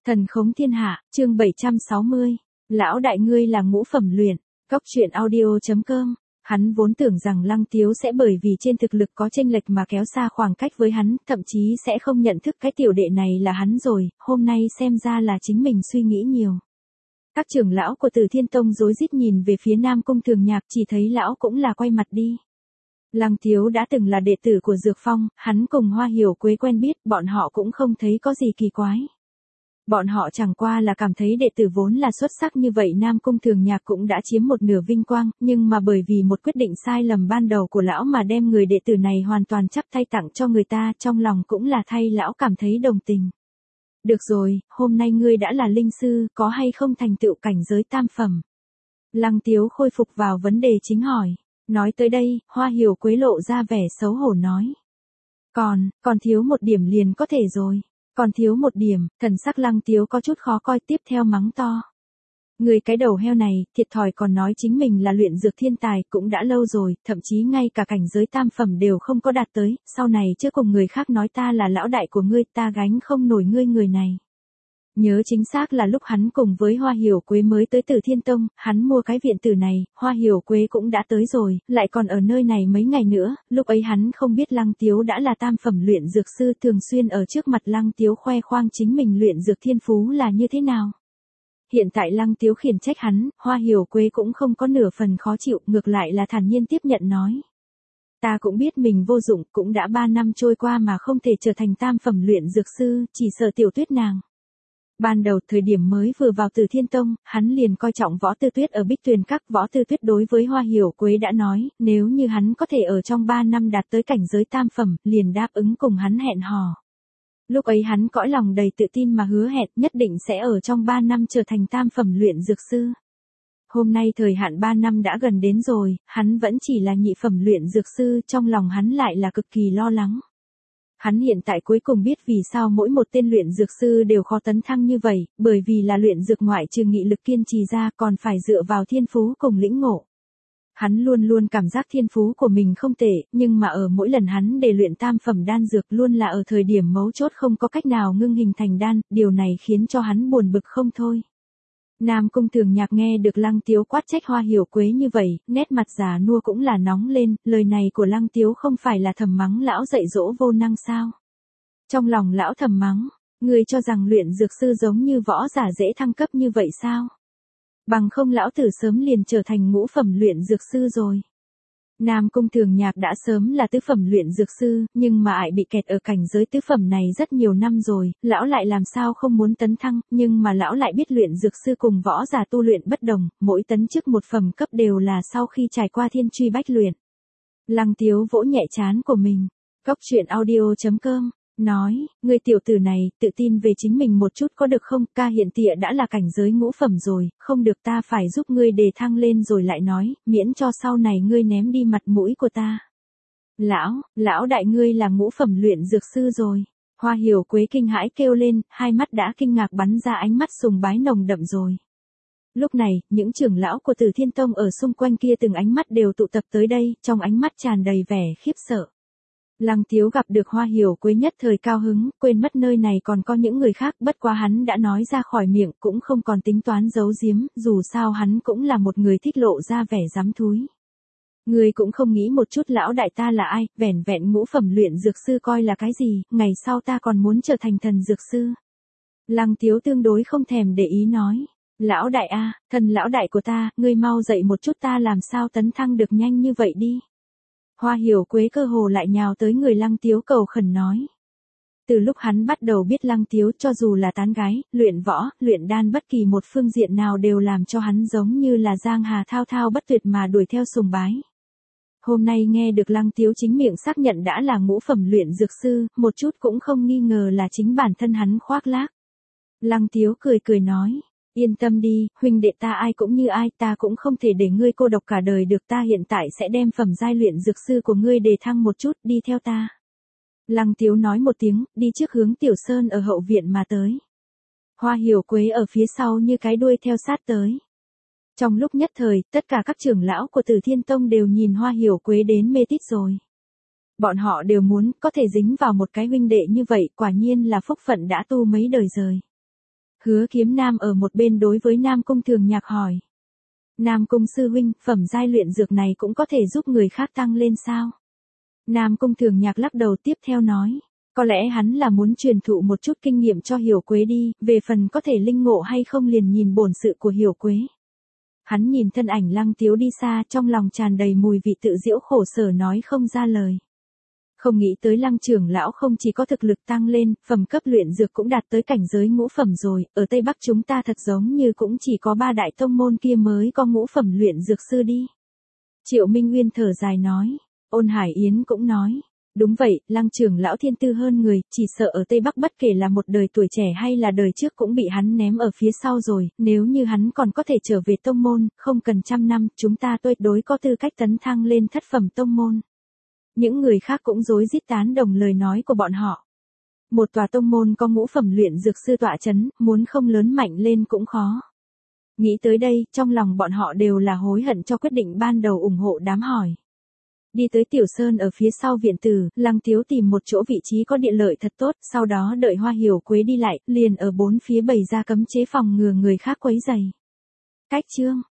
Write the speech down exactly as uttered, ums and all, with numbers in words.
Thần khống thiên hạ, chương bảy trăm sáu mươi. Lão đại ngươi là ngũ phẩm luyện. Cóc truyện audio chấm com. Hắn vốn tưởng rằng Lăng Tiếu sẽ bởi vì trên thực lực có chênh lệch mà kéo xa khoảng cách với hắn, thậm chí sẽ không nhận thức cái tiểu đệ này là hắn rồi, hôm nay xem ra là chính mình suy nghĩ nhiều. Các trưởng lão của Từ Thiên Tông rối rít nhìn về phía Nam Cung Thường Nhạc, chỉ thấy lão cũng là quay mặt đi. Lăng Tiếu đã từng là đệ tử của Dược Phong, hắn cùng Hoa Hiểu Quế quen biết, bọn họ cũng không thấy có gì kỳ quái. Bọn họ chẳng qua là cảm thấy đệ tử vốn là xuất sắc như vậy, Nam Cung Thường Nhạc cũng đã chiếm một nửa vinh quang, nhưng mà bởi vì một quyết định sai lầm ban đầu của lão mà đem người đệ tử này hoàn toàn chắp tay tặng cho người ta, trong lòng cũng là thay lão cảm thấy đồng tình. Được rồi, hôm nay ngươi đã là linh sư, có hay không thành tựu cảnh giới tam phẩm? Lăng Tiếu khôi phục vào vấn đề chính hỏi. Nói tới đây, Hoa Hiểu Quế lộ ra vẻ xấu hổ nói. Còn, còn thiếu một điểm liền có thể rồi. Còn thiếu một điểm, thần sắc Lăng Tiếu có chút khó coi, tiếp theo mắng to. Người cái đầu heo này, thiệt thòi còn nói chính mình là luyện dược thiên tài, cũng đã lâu rồi, thậm chí ngay cả cảnh giới tam phẩm đều không có đạt tới, sau này chưa cùng người khác nói ta là lão đại của ngươi, ta gánh không nổi ngươi người này. Nhớ chính xác là lúc hắn cùng với Hoa Hiểu Quế mới tới Từ Thiên Tông, hắn mua cái viện tử này, Hoa Hiểu Quế cũng đã tới rồi, lại còn ở nơi này mấy ngày nữa, lúc ấy hắn không biết Lăng Tiếu đã là tam phẩm luyện dược sư, thường xuyên ở trước mặt Lăng Tiếu khoe khoang chính mình luyện dược thiên phú là như thế nào. Hiện tại Lăng Tiếu khiển trách hắn, Hoa Hiểu Quế cũng không có nửa phần khó chịu, ngược lại là thản nhiên tiếp nhận nói. Ta cũng biết mình vô dụng, cũng đã ba năm trôi qua mà không thể trở thành tam phẩm luyện dược sư, chỉ sợ Tiểu Tuyết nàng. Ban đầu thời điểm mới vừa vào Từ Thiên Tông, hắn liền coi trọng Võ Tư Tuyết ở Bích Tuyền Các. Võ Tư Tuyết đối với Hoa Hiểu Quế đã nói, nếu như hắn có thể ở trong ba năm đạt tới cảnh giới tam phẩm, liền đáp ứng cùng hắn hẹn hò. Lúc ấy hắn cõi lòng đầy tự tin mà hứa hẹn nhất định sẽ ở trong ba năm trở thành tam phẩm luyện dược sư. Hôm nay thời hạn ba năm đã gần đến rồi, hắn vẫn chỉ là nhị phẩm luyện dược sư, trong lòng hắn lại là cực kỳ lo lắng. Hắn hiện tại cuối cùng biết vì sao mỗi một tên luyện dược sư đều khó tấn thăng như vậy, bởi vì là luyện dược ngoại trừ nghị lực kiên trì ra còn phải dựa vào thiên phú cùng lĩnh ngộ. Hắn luôn luôn cảm giác thiên phú của mình không tệ, nhưng mà ở mỗi lần hắn để luyện tam phẩm đan dược luôn là ở thời điểm mấu chốt không có cách nào ngưng hình thành đan, điều này khiến cho hắn buồn bực không thôi. Nam Cung Thường Nhạc nghe được Lăng Tiếu quát trách Hoa Hiểu Quế như vậy, nét mặt già nua cũng là nóng lên, lời này của Lăng Tiếu không phải là thầm mắng lão dạy dỗ vô năng sao? Trong lòng lão thầm mắng, ngươi cho rằng luyện dược sư giống như võ giả dễ thăng cấp như vậy sao? Bằng không lão tử sớm liền trở thành ngũ phẩm luyện dược sư rồi. Nam Cung Thường Nhạc đã sớm là tứ phẩm luyện dược sư, nhưng mà ải bị kẹt ở cảnh giới tứ phẩm này rất nhiều năm rồi, lão lại làm sao không muốn tấn thăng, nhưng mà lão lại biết luyện dược sư cùng võ giả tu luyện bất đồng, mỗi tấn chức một phẩm cấp đều là sau khi trải qua thiên truy bách luyện. Lăng Tiếu vỗ nhẹ trán của mình, cóc truyện audio chấm com. Nói, ngươi tiểu tử này, tự tin về chính mình một chút có được không, ca hiện tịa đã là cảnh giới ngũ phẩm rồi, không được ta phải giúp ngươi đề thăng lên rồi lại nói, miễn cho sau này ngươi ném đi mặt mũi của ta. Lão, lão đại ngươi là ngũ phẩm luyện dược sư rồi. Hoa Hiểu Quế kinh hãi kêu lên, hai mắt đã kinh ngạc bắn ra ánh mắt sùng bái nồng đậm rồi. Lúc này, những trưởng lão của Từ Thiên Tông ở xung quanh kia từng ánh mắt đều tụ tập tới đây, trong ánh mắt tràn đầy vẻ khiếp sợ. Lăng Tiếu gặp được Hoa Hiểu Quế nhất thời cao hứng, quên mất nơi này còn có những người khác, bất quá hắn đã nói ra khỏi miệng cũng không còn tính toán giấu giếm, dù sao hắn cũng là một người thích lộ ra vẻ dám thúi. Người cũng không nghĩ một chút lão đại ta là ai, vẻn vẹn ngũ phẩm luyện dược sư coi là cái gì, ngày sau ta còn muốn trở thành thần dược sư. Lăng Tiếu tương đối không thèm để ý nói, lão đại a, thần lão đại của ta, ngươi mau dậy một chút ta làm sao tấn thăng được nhanh như vậy đi. Hoa Hiểu Quế cơ hồ lại nhào tới người Lăng Tiếu cầu khẩn nói. Từ lúc hắn bắt đầu biết Lăng Tiếu cho dù là tán gái, luyện võ, luyện đan bất kỳ một phương diện nào đều làm cho hắn giống như là giang hà thao thao bất tuyệt mà đuổi theo sùng bái. Hôm nay nghe được Lăng Tiếu chính miệng xác nhận đã là ngũ phẩm luyện dược sư, một chút cũng không nghi ngờ là chính bản thân hắn khoác lác. Lăng Tiếu cười cười nói. Yên tâm đi, huynh đệ ta ai cũng như ai, ta cũng không thể để ngươi cô độc cả đời được, ta hiện tại sẽ đem phẩm giai luyện dược sư của ngươi đề thăng một chút, đi theo ta. Lăng Tiếu nói một tiếng, đi trước hướng Tiểu Sơn ở hậu viện mà tới. Hoa Hiểu Quế ở phía sau như cái đuôi theo sát tới. Trong lúc nhất thời, tất cả các trưởng lão của Từ Thiên Tông đều nhìn Hoa Hiểu Quế đến mê tít rồi. Bọn họ đều muốn có thể dính vào một cái huynh đệ như vậy, quả nhiên là phúc phận đã tu mấy đời rồi. Hứa Kiếm Nam ở một bên đối với Nam Cung Thường Nhạc hỏi. Nam Cung sư huynh, phẩm giai luyện dược này cũng có thể giúp người khác tăng lên sao? Nam Cung Thường Nhạc lắc đầu tiếp theo nói. Có lẽ hắn là muốn truyền thụ một chút kinh nghiệm cho Hiểu Quế đi, về phần có thể linh ngộ hay không liền nhìn bổn sự của Hiểu Quế. Hắn nhìn thân ảnh Lăng Tiếu đi xa, trong lòng tràn đầy mùi vị tự giễu khổ sở nói không ra lời. Không nghĩ tới Lăng trưởng lão không chỉ có thực lực tăng lên, phẩm cấp luyện dược cũng đạt tới cảnh giới ngũ phẩm rồi, ở Tây Bắc chúng ta thật giống như cũng chỉ có ba đại tông môn kia mới có ngũ phẩm luyện dược sư đi. Triệu Minh Nguyên thở dài nói, Ôn Hải Yến cũng nói. Đúng vậy, Lăng trưởng lão thiên tư hơn người, chỉ sợ ở Tây Bắc bất kể là một đời tuổi trẻ hay là đời trước cũng bị hắn ném ở phía sau rồi, nếu như hắn còn có thể trở về tông môn, không cần trăm năm, chúng ta tuyệt đối có tư cách tấn thăng lên thất phẩm tông môn. Những người khác cũng rối rít tán đồng lời nói của bọn họ. Một tòa tông môn có ngũ phẩm luyện dược sư tọa chấn, muốn không lớn mạnh lên cũng khó. Nghĩ tới đây, trong lòng bọn họ đều là hối hận cho quyết định ban đầu ủng hộ đám hỏi. Đi tới Tiểu Sơn ở phía sau viện tử, Lăng Tiếu tìm một chỗ vị trí có địa lợi thật tốt, sau đó đợi Hoa Hiểu Quế đi lại, liền ở bốn phía bày ra cấm chế phòng ngừa người khác quấy rầy. Cách chương